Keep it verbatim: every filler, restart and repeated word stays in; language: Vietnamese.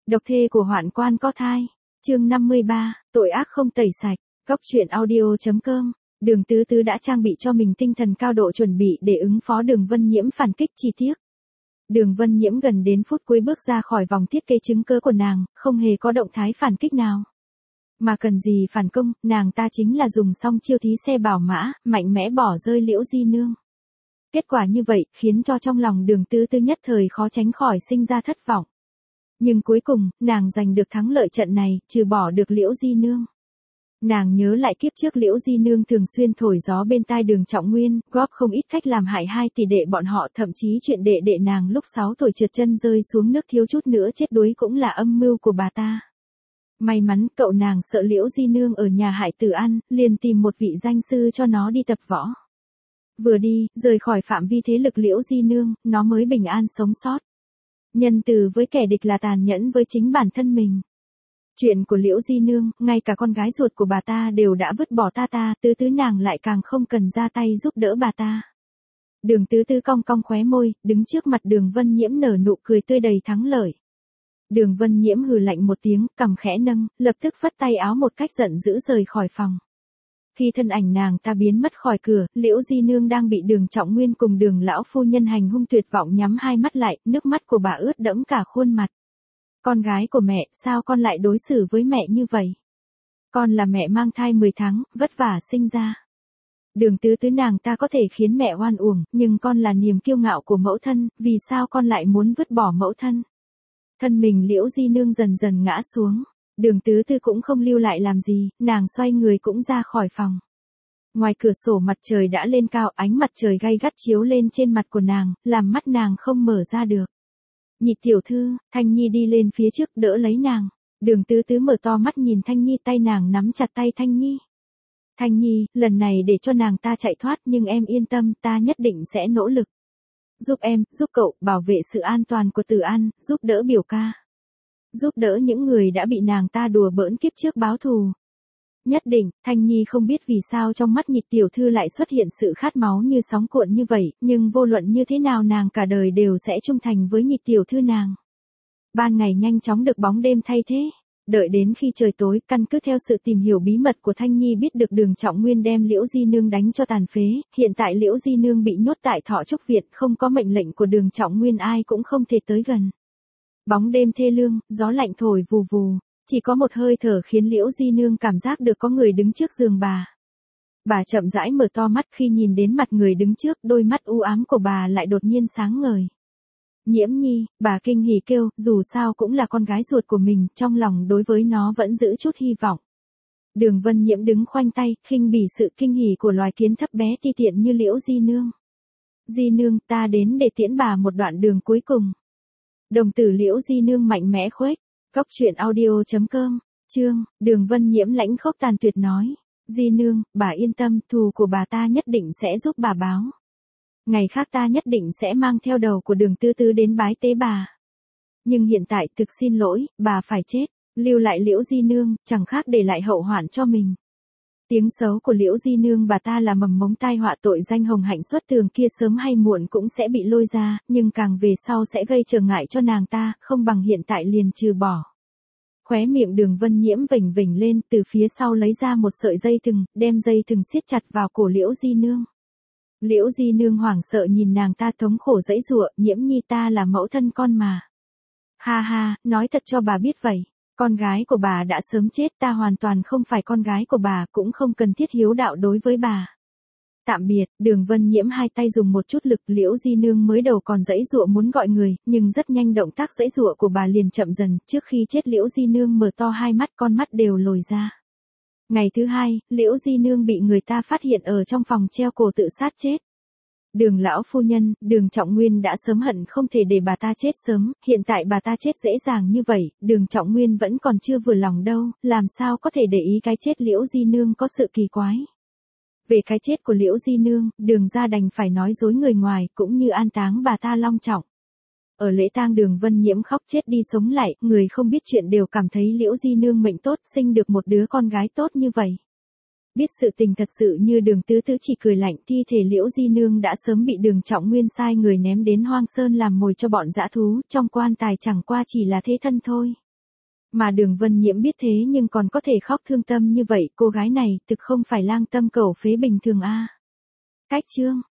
Độc thê của hoạn quan có thai. Chương năm mươi ba, tội ác không tẩy sạch. Góc truyện audio chấm com. Đường Tứ Tứ đã trang bị cho mình tinh thần cao độ chuẩn bị để ứng phó Đường Vân Nhiễm phản kích chi tiết. Đường Vân Nhiễm gần đến phút cuối bước ra khỏi vòng thiết kế chứng cớ của nàng, không hề có động thái phản kích nào. Mà cần gì phản công, nàng ta chính là dùng xong chiêu thí xe bảo mã, mạnh mẽ bỏ rơi Liễu Di Nương. Kết quả như vậy, khiến cho trong lòng Đường Tứ Tứ nhất thời khó tránh khỏi sinh ra thất vọng. Nhưng cuối cùng, nàng giành được thắng lợi trận này, trừ bỏ được Liễu Di Nương. Nàng nhớ lại kiếp trước Liễu Di Nương thường xuyên thổi gió bên tai Đường Trọng Nguyên, góp không ít cách làm hại hai tỷ đệ bọn họ, thậm chí chuyện đệ đệ nàng lúc sáu tuổi trượt chân rơi xuống nước thiếu chút nữa chết đuối cũng là âm mưu của bà ta. May mắn cậu nàng sợ Liễu Di Nương ở nhà hại tử ăn, liền tìm một vị danh sư cho nó đi tập võ. Vừa đi, rời khỏi phạm vi thế lực Liễu Di Nương, nó mới bình an sống sót. Nhân từ với kẻ địch là tàn nhẫn với chính bản thân mình. Chuyện của Liễu Di Nương, ngay cả con gái ruột của bà ta đều đã vứt bỏ ta ta, Tứ Tứ nàng lại càng không cần ra tay giúp đỡ bà ta. Đường Tứ Tứ cong cong khóe môi, đứng trước mặt Đường Vân Nhiễm nở nụ cười tươi đầy thắng lợi. Đường Vân Nhiễm hừ lạnh một tiếng, cằm khẽ nâng, lập tức phất tay áo một cách giận dữ rời khỏi phòng. Khi thân ảnh nàng ta biến mất khỏi cửa, Liễu Di Nương đang bị Đường Trọng Nguyên cùng Đường lão phu nhân hành hung tuyệt vọng nhắm hai mắt lại, nước mắt của bà ướt đẫm cả khuôn mặt. Con gái của mẹ, sao con lại đối xử với mẹ như vậy? Con là mẹ mang thai mười tháng, vất vả sinh ra. Đường Tứ Tứ nàng ta có thể khiến mẹ oan uổng, nhưng con là niềm kiêu ngạo của mẫu thân, vì sao con lại muốn vứt bỏ mẫu thân? Thân mình Liễu Di Nương dần dần ngã xuống. Đường Tứ Tứ cũng không lưu lại làm gì, nàng xoay người cũng ra khỏi phòng. Ngoài cửa sổ mặt trời đã lên cao, ánh mặt trời gay gắt chiếu lên trên mặt của nàng, làm mắt nàng không mở ra được. Nhị tiểu thư, Thanh Nhi đi lên phía trước đỡ lấy nàng. Đường Tứ Tứ mở to mắt nhìn Thanh Nhi, tay nàng nắm chặt tay Thanh Nhi. Thanh Nhi, lần này để cho nàng ta chạy thoát, nhưng em yên tâm, ta nhất định sẽ nỗ lực. Giúp em, giúp cậu, bảo vệ sự an toàn của Tử An, giúp đỡ biểu ca. Giúp đỡ những người đã bị nàng ta đùa bỡn kiếp trước báo thù. Nhất định, Thanh Nhi không biết vì sao trong mắt Nhị tiểu thư lại xuất hiện sự khát máu như sóng cuộn như vậy, nhưng vô luận như thế nào nàng cả đời đều sẽ trung thành với Nhị tiểu thư nàng. Ban ngày nhanh chóng được bóng đêm thay thế. Đợi đến khi trời tối, căn cứ theo sự tìm hiểu bí mật của Thanh Nhi biết được Đường Trọng Nguyên đem Liễu Di Nương đánh cho tàn phế, hiện tại Liễu Di Nương bị nhốt tại Thọ Trúc Viện, không có mệnh lệnh của Đường Trọng Nguyên ai cũng không thể tới gần. Bóng đêm thê lương, gió lạnh thổi vù vù, chỉ có một hơi thở khiến Liễu Di Nương cảm giác được có người đứng trước giường bà. Bà chậm rãi mở to mắt khi nhìn đến mặt người đứng trước, đôi mắt u ám của bà lại đột nhiên sáng ngời. Nhiễm Nhi, bà kinh hỉ kêu, dù sao cũng là con gái ruột của mình, trong lòng đối với nó vẫn giữ chút hy vọng. Đường Vân Nhiễm đứng khoanh tay, khinh bỉ sự kinh hỉ của loài kiến thấp bé ti tiện như Liễu Di Nương. Di Nương, ta đến để tiễn bà một đoạn đường cuối cùng. Đồng tử Liễu Di Nương mạnh mẽ khuếch. Góc truyện audio chấm com. Chương, Đường Vân Nhiễm lãnh khốc tàn tuyệt nói. Di Nương, bà yên tâm, thù của bà ta nhất định sẽ giúp bà báo. Ngày khác ta nhất định sẽ mang theo đầu của Đường Tứ Tứ đến bái tế bà. Nhưng hiện tại thực xin lỗi, bà phải chết. Lưu lại Liễu Di Nương, chẳng khác để lại hậu hoạn cho mình. Tiếng xấu của Liễu Di Nương bà ta là mầm mống tai họa, tội danh hồng hạnh xuất tường kia sớm hay muộn cũng sẽ bị lôi ra, nhưng càng về sau sẽ gây trở ngại cho nàng ta, không bằng hiện tại liền trừ bỏ. Khóe miệng Đường Vân Nhiễm vểnh vểnh lên, từ phía sau lấy ra một sợi dây thừng, đem dây thừng siết chặt vào cổ Liễu Di Nương. Liễu Di Nương hoảng sợ nhìn nàng ta thống khổ giãy giụa, Nhiễm Nhi ta là mẫu thân con mà. Ha ha, nói thật cho bà biết vậy. Con gái của bà đã sớm chết, ta hoàn toàn không phải con gái của bà, cũng không cần thiết hiếu đạo đối với bà. Tạm biệt, Đường Vân Nhiễm hai tay dùng một chút lực, Liễu Di Nương mới đầu còn giãy giụa muốn gọi người, nhưng rất nhanh động tác giãy giụa của bà liền chậm dần, trước khi chết Liễu Di Nương mở to hai mắt, con mắt đều lồi ra. Ngày thứ hai, Liễu Di Nương bị người ta phát hiện ở trong phòng treo cổ tự sát chết. Đường lão phu nhân, Đường Trọng Nguyên đã sớm hận không thể để bà ta chết sớm, hiện tại bà ta chết dễ dàng như vậy, Đường Trọng Nguyên vẫn còn chưa vừa lòng đâu, làm sao có thể để ý cái chết Liễu Di Nương có sự kỳ quái. Về cái chết của Liễu Di Nương, Đường gia đành phải nói dối người ngoài, cũng như an táng bà ta long trọng. Ở lễ tang Đường Vân Nhiễm khóc chết đi sống lại, người không biết chuyện đều cảm thấy Liễu Di Nương mệnh tốt, sinh được một đứa con gái tốt như vậy. Biết sự tình thật sự như Đường Tứ Tứ chỉ cười lạnh, thi thể Liễu Di Nương đã sớm bị Đường Trọng Nguyên sai người ném đến Hoang Sơn làm mồi cho bọn dã thú, trong quan tài chẳng qua chỉ là thế thân thôi. Mà Đường Vân Nhiễm biết thế nhưng còn có thể khóc thương tâm như vậy, cô gái này thực không phải lang tâm cẩu phế bình thường a. Cách chương